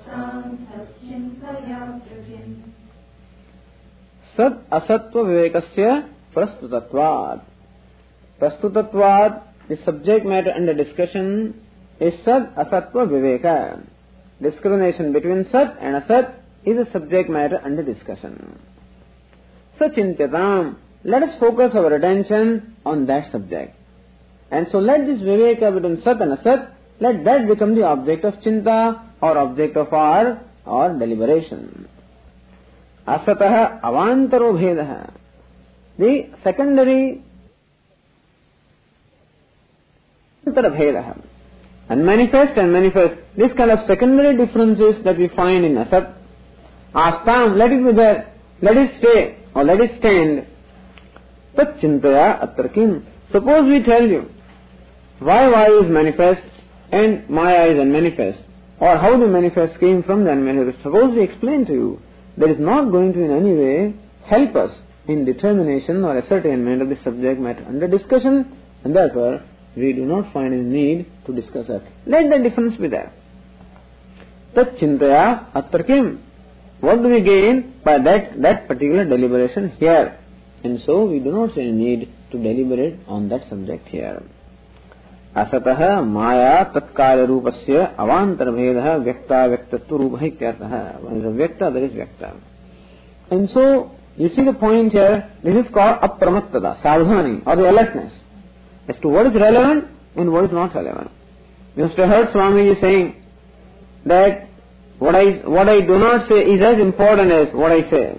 Speaker 1: Sad asatva vivekasya prastutatvat. Prastutatvat, the subject matter under discussion is sad asatva viveka. Discrimination between sat and asat is a subject matter under discussion. Sachintyatam, let us focus our attention on that subject. And so let this viveka between sat and asat, let that become the object of chinta or object of our, our deliberation. Asataha avantaro bhedaha. The secondary bhedaha. Unmanifest and manifest. This kind of secondary differences that we find in asat. Astam, let it be there. Let it stay or let it stand. Tat chintaya atrakim. Suppose we tell you why Vayu is manifest and Maya is unmanifest, or how the manifest came from the unmanifest. Suppose we explain to you, that is not going to in any way help us in determination or ascertainment of the subject matter under discussion, and therefore we do not find any need to discuss that. Let the difference be there. Tat chintaya atrakim. What do we gain by that, that particular deliberation here? And so we do not see any need to deliberate on that subject here. Asataha maya tatkala rupasya avantar bhedaha vyakta vyaktatva rupaha ityartaha. One is a vyakta, there is vyakta. And so, you see the point here, this is called apramattada, savdhani, or the alertness, as to what is relevant and what is not relevant. You must have heard Swamiji saying that what I, what I do not say is as important as what I say.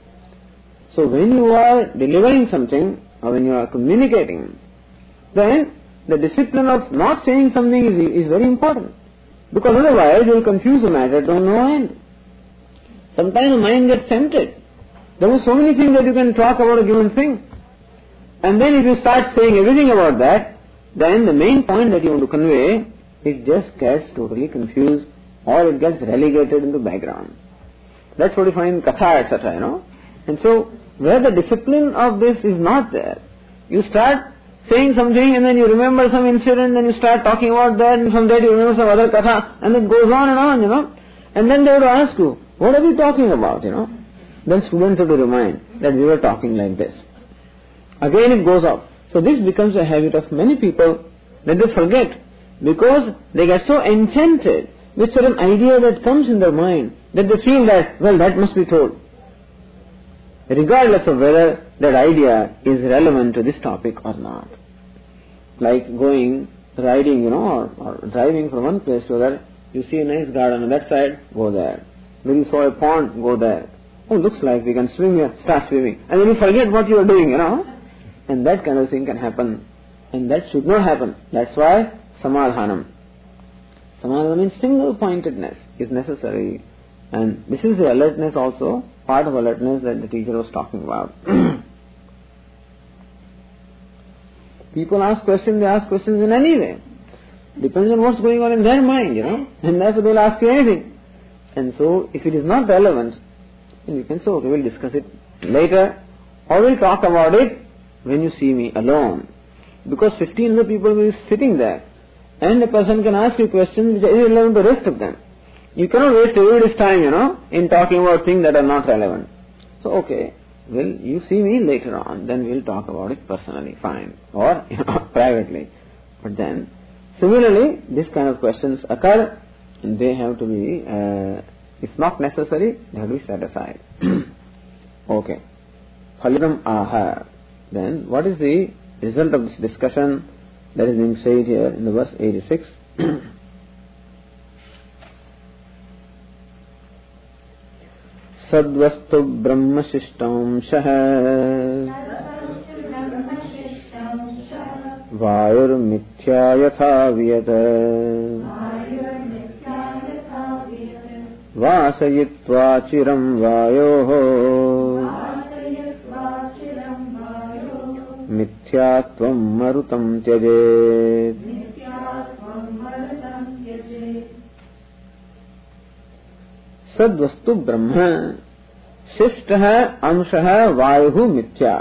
Speaker 1: So when you are delivering something, or when you are communicating, then the discipline of not saying something is, is very important. Because otherwise you will confuse the matter to no end. Sometimes the mind gets tempted. There are so many things that you can talk about a given thing. And then if you start saying everything about that, then the main point that you want to convey, it just gets totally confused or it gets relegated into background. That's what you find in katha, et cetera, you know. And so, where the discipline of this is not there, you start saying something and then you remember some incident and you start talking about that, and from that you remember some other katha, and it goes on and on, you know. And then they would ask you, what are we talking about, you know? Then students have to remind that we were talking like this. Again it goes up. So this becomes a habit of many people that they forget, because they get so enchanted with certain idea that comes in their mind that they feel that, well, that must be told, regardless of whether that idea is relevant to this topic or not. Like going, riding, you know, or, or driving from one place to another, you see a nice garden on that side, go there. When you saw a pond, go there. Oh, looks like we can swim here, start swimming. And then you forget what you are doing, you know. And that kind of thing can happen. And that should not happen. That's why samadhanam. Samadhanam means single-pointedness is necessary. And this is the alertness also, part of alertness that the teacher was talking about. People ask questions, they ask questions in any way. Depends on what's going on in their mind, you know. And therefore they'll ask you anything. And so, if it is not relevant, then you can say, okay, we'll discuss it later, or we'll talk about it when you see me alone. Because fifteen other people will be sitting there, and a person can ask you questions which are irrelevant to the rest of them. You cannot waste everybody's time, you know, in talking about things that are not relevant. So, okay, well, you see me later on, then we'll talk about it personally, fine, or, you know, privately. But then, similarly, this kind of questions occur, and they have to be, uh, if not necessary, they have to be set aside. Okay. Phalitam aha. Then, what is the result of this discussion that is being said here in the verse eighty-six? Sadvastu brahma shishtam shah vayur mithya yatha viyata vasayitva chiram vayoho मिथ्यात्वं मरुतं त्यजेत्. सद्वस्तु ब्रह्म शिष्टः अंशः वायुः मिथ्या.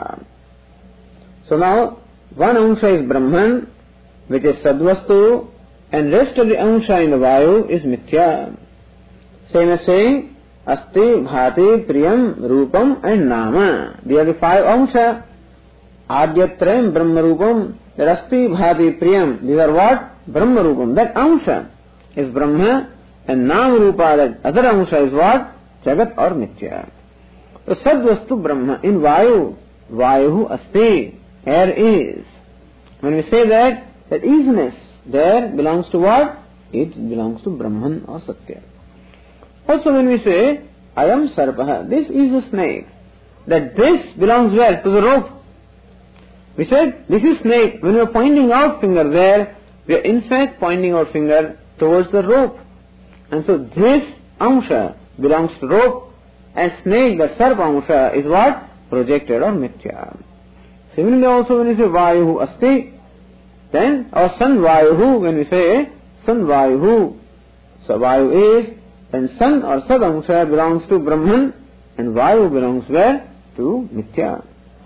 Speaker 1: So now one amsha is Brahman, which is Sadvastu, and rest of the amsha in the Vayu is Mithya. Same as saying Asti, Bhati, Priyam, Rupam and Nama. These are the five amsha. Adyatrayam Brahma Rupam. That Asti, Bhati, Priyam. These are what? Brahma Rupam. That amsha is Brahma, and Nama Rupa, that other amsha is what? Jagat or Mithya. So Sadvastu Brahma. In Vayu, Vayu Asti. Air is. When we say that, that isness there belongs to what? It belongs to Brahman or Satya. Also when we say, I am Sarpaha, this is a snake, that this belongs where? To the rope. We said, this is snake. When we are pointing our finger there, we are in fact pointing our finger towards the rope. And so this amsha belongs to rope, and snake, the Sarpa amsha, is what? Projected or Mithya. Similarly also when we say Vayuhu Asti, then our Sun Vayuhu, when we say Sun Vayuhu, so Vayu is, then Sun or Sad Amsha belongs to Brahman, and Vayu belongs where? To Mithya.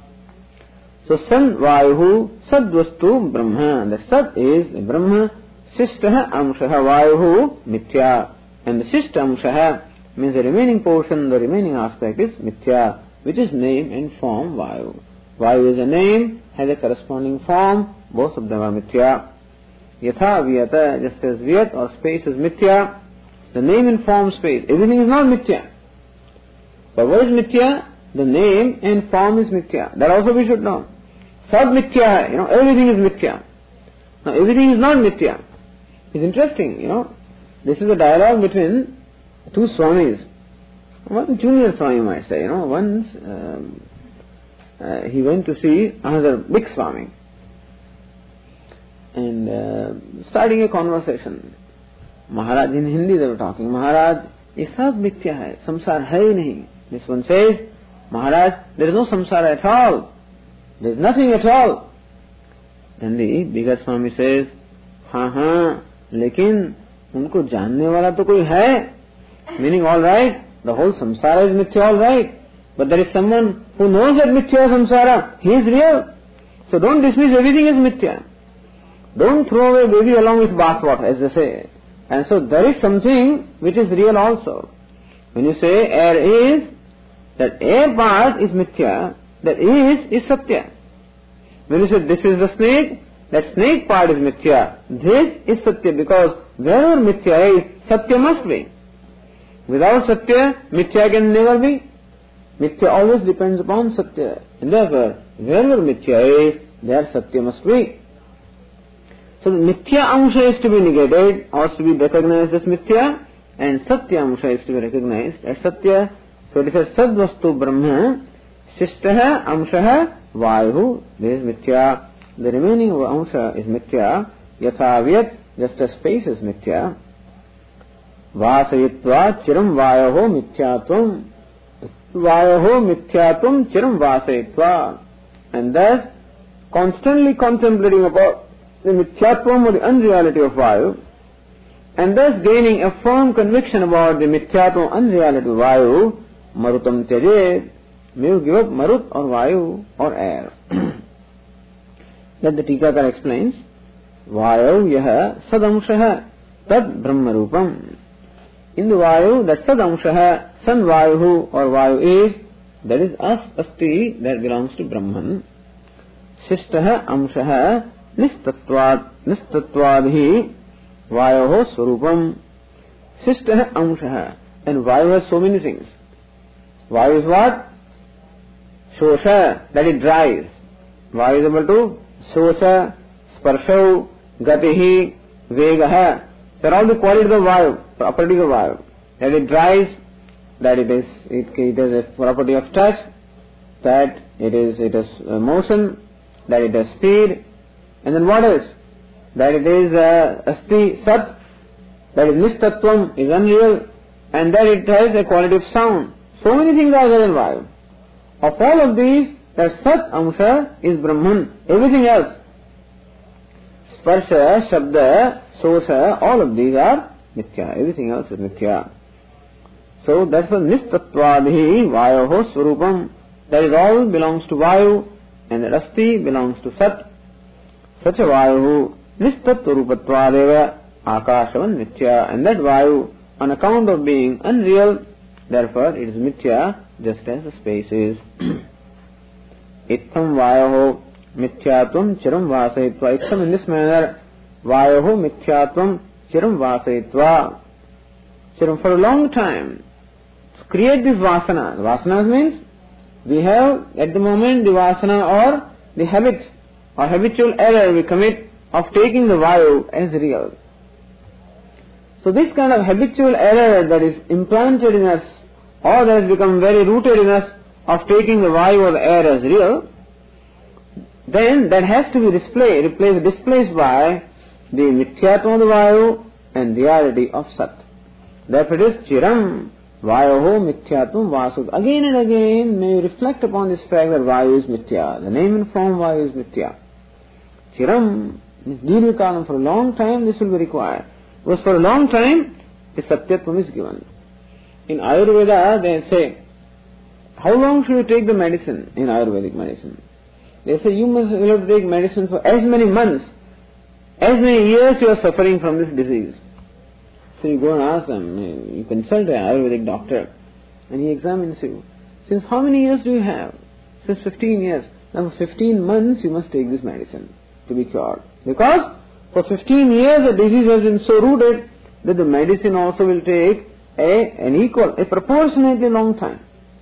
Speaker 1: So Sun Vayuhu Sadvastu Brahma. The Sad is the Brahma, Sishtaha Amshaha Vayuhu Mithya. And the Shishta Amshaha means the remaining portion, the remaining aspect is Mithya, which is name and form Vayu. Vayu is a name, has a corresponding form, both of them are Mithya. Yatha Vyata, just as Vyat or space is Mithya, the name and form space, everything is not Mithya. But what is Mithya? The name and form is Mithya. That also we should know. Sab Mithya, you know, everything is Mithya. Now everything is not Mithya. It's interesting, you know, this is a dialogue between two Swamis. One junior Swami might say, you know, once um, uh, he went to see another big Swami. And uh, starting a conversation, Maharaj, in Hindi they were talking, Maharaj, ye sab mithya hai, samsara hai nahi. This one says, Maharaj, there is no samsara at all. There is nothing at all. Then the bigger Swami says, हाँ हाँ, लेकिन उनको जानने वाला तो कोई है. Meaning, all right, the whole samsara is mithya, all right. But there is someone who knows that mithya samsara, he is real. So don't dismiss everything as mithya. Don't throw away baby along with bathwater, as they say. And so there is something which is real also. When you say air is, that air part is mithya, that is is satya. When you say this is the snake, that snake part is mithya, this is satya, because wherever mithya is, satya must be. Without satya, mithya can never be. Mithya always depends upon satya. And therefore, wherever mithya is, there satya must be. So the mithya amsha is to be negated or to be recognized as mithya, and satya amsha is to be recognized as satya. So it is sadvastu brahma, shishtaha amshaha vayu, this is mithya. The remaining amsha is mithya. Yatha vyat, just as space is mithya. Vasayitva chiram vayoho mithyatvam. Vayoho mithyatvam chiram vasayitva. And thus, constantly contemplating about the mithyatvam or the unreality of Vayu, and thus gaining a firm conviction about the mithyatvam unreality of Vayu, marutam tyajet, may you give up marut or Vayu or air. That the Tikakar explains, Vayu yaha sadamshaha tad brahma rupam. In the Vayu, that sadamshaha, san Vayuhu or Vayu is, that is as asti, that belongs to Brahman. Shishtaha amshaha Nistatvad, nistatvad vayoho swarupam. Shishtaha amshaha. And Vayu has so many things. Vayu is what? Shosha, that it dries. Vayu is able to shosha, sparshav, gatihi, vegaha. They are all the qualities of Vayu, properties of Vayu. That it dries, that it is, it, it has a property of touch, that it is, it has motion, that it has speed. And then what else? That it is uh, asti sat, that is nistatvam, is unreal, and that it has a quality of sound. So many things are there in Vayu. Of all of these, that Sat Amsha is Brahman. Everything else, Sparsha, Shabda, Sosha, all of these are Mithya. Everything else is Mithya. So that's what Nistatvadhi Vayoho Swarupam. That is all belongs to Vayu, and that Asti belongs to Sat. Such a Vayu Nistatvarupattvadeva Akashavan Mithya. And that Vayu, on account of being unreal, therefore it is Mithya, just as the space is. Ittham Vayoho Mithyatvam Chiram Vasayitva. Ittham, in this manner, Vayoho Mithyatvam Chiram Vasayitva. Chiram, for a long time, to create this Vasana. Vasana means we have at the moment the Vasana or the habit or habitual error we commit of taking the Vayu as real. So this kind of habitual error that is implanted in us, or that has become very rooted in us, of taking the Vayu or the air as real, then that has to be displayed, replaced, displaced by the Mithyatvam of the Vayu and reality of Sat. Therefore it is Chiram Vayoho Mithyatvam Vasud. Again and again may you reflect upon this fact that Vayu is Mithya. The name and form Vayu is Mithya. Chiram, Dirghakalam, for a long time this will be required. Because for a long time the Satyatvam is given. In Ayurveda they say, how long should you take the medicine in Ayurvedic medicine? They say you must you have to take medicine for as many months, as many years you are suffering from this disease. So you go and ask them, you consult an Ayurvedic doctor and he examines you. Since how many years do you have? Since fifteen years. Now for fifteen months you must take this medicine to be cured. Because for fifteen years the disease has been so rooted that the medicine also will take a, an equal, a proportionately long time.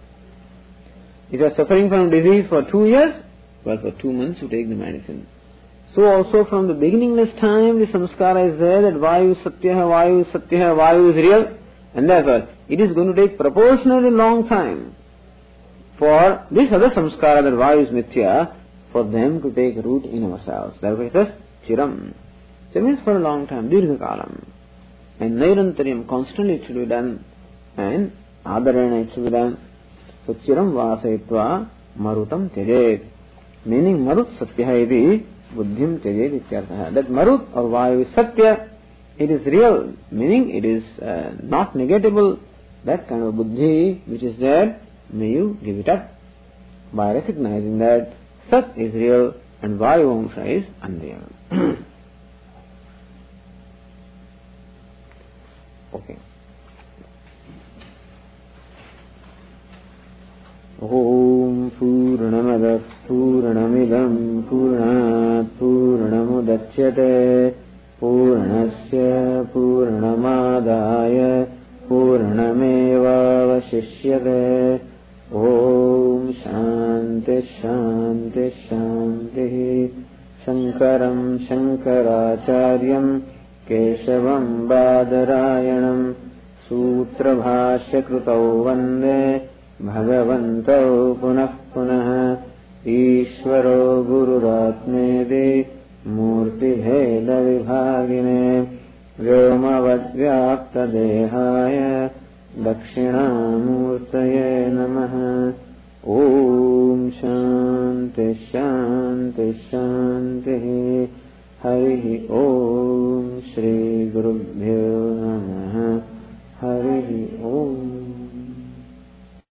Speaker 1: If you are suffering from disease for two years, well, for two months you take the medicine. So also from the beginningless time the samskara is there that Vayu is Satyaha, Vayu is Satyaha, Vayu is real, and therefore it is going to take proportionately long time for this other samskara that Vayu is Mithya, for them to take root in ourselves. Therefore it says Chiram. So it means for a long time, Dirghakalam. And Nairantaryam, constantly it should be done, and Adarana it should be done. So Chiram Vasayitva Marutam Tyajet. Meaning Marut Satyaha iti Buddhim Tyajet ityartha. That Marut or Vayu is Satya, it is real, meaning it is uh, not negatable. That kind of Buddhi which is there, may you give it up by recognizing that Sat is real and Vayu Amsha is unreal. Okay. Om Purnamadah Purnamidam Purnat Purnamudachyate Purnasya Purnamadaya Purnameva Vashishyate. Om Shanti Shanti Shanti. Shankaram Shankaracharyam Keshavam Badarayanam Sutra Bhashya Krutau Vande Bhagavantau Punah Punah. Ishvaro Gururatmedi Murti Bheda Vibhagine Vyomavad Vyapta Dehaya Dakshinamurtaye